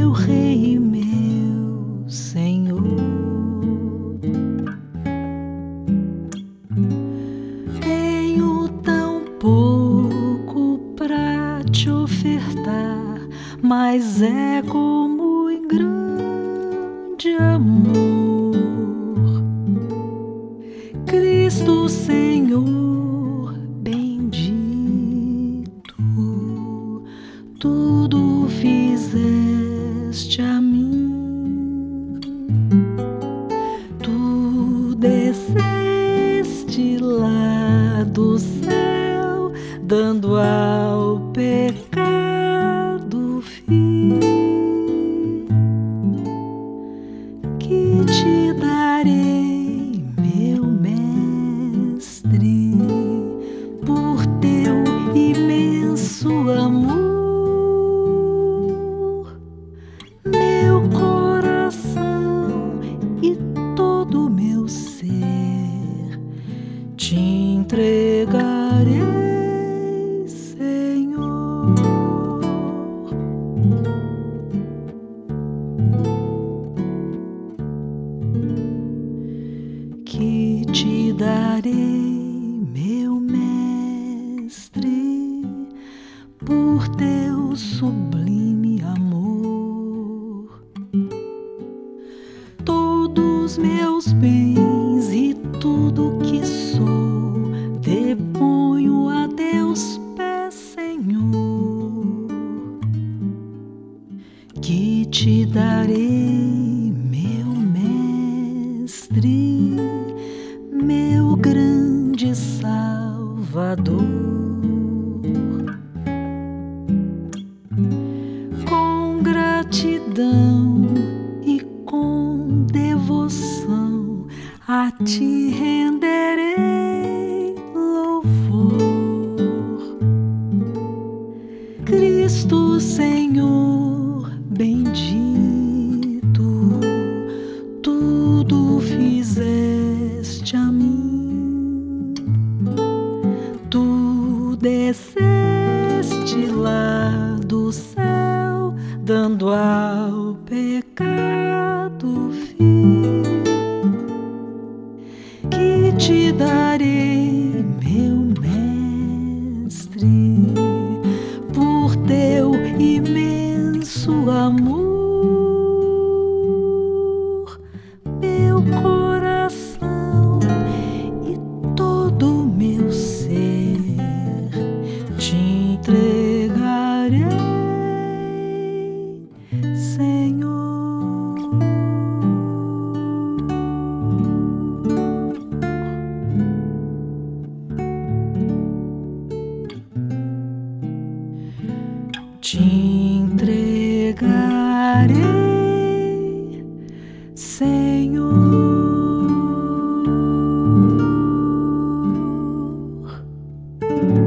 meu Rei e meu Senhor. Tenho tão pouco pra te ofertar, mas é como em grande amor. Cristo Senhor bendito, tudo fizeste a mim. Tu desceste lá do céu, dando ao pecado fim. Que te darei, meu mestre, por teu imenso amor. Meu coração e todo meu ser te entregarei, Senhor. Que te darei, meu mestre, por teu sublime amor. Todos meus bens e tudo que sou deponho a teus pés, Senhor. Que te darei, meu mestre, meu grande Salvador. Com gratidão e com devoção a ti renderei louvor. Cristo Senhor bendito, tudo fizeste a mim. Tu desceste lá do céu, dando ao pecado fim. Que te darei, meu mestre, por teu imenso amor. Meu coração e todo meu ser te entregarei, Senhor. Te entregarei, Senhor.